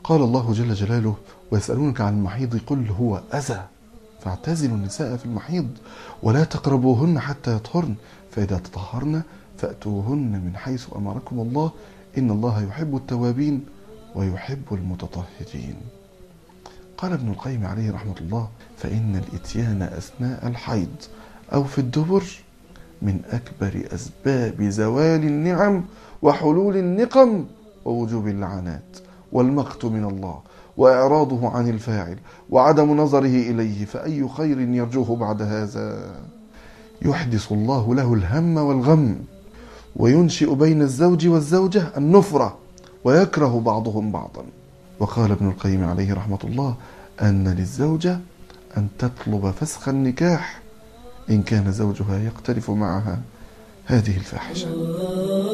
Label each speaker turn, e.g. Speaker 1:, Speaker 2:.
Speaker 1: قال الله جل جلاله: ويسألونك عن المحيض قل هو أذى فاعتزلوا النساء في المحيض ولا تقربوهن حتى يطهرن فإذا تطهرن فأتوهن من حيث أمركم الله إن الله يحب التوابين ويحب المتطهرين. قال ابن القيم عليه رحمة الله: فإن الإتيان أثناء الحيض أو في الدبر من أكبر أسباب زوال النعم وحلول النقم ووجوب اللعنات والمقت من الله وإعراضه عن الفاعل وعدم نظره إليه، فأي خير يرجوه بعد هذا؟ يحدث الله له الهم والغم وينشئ بين الزوج والزوجة النفرة ويكره بعضهم بعضا. وقال ابن القيم عليه رحمة الله: أن للزوجة أن تطلب فسخ النكاح إن كان زوجها يقترف معها هذه الفاحشة.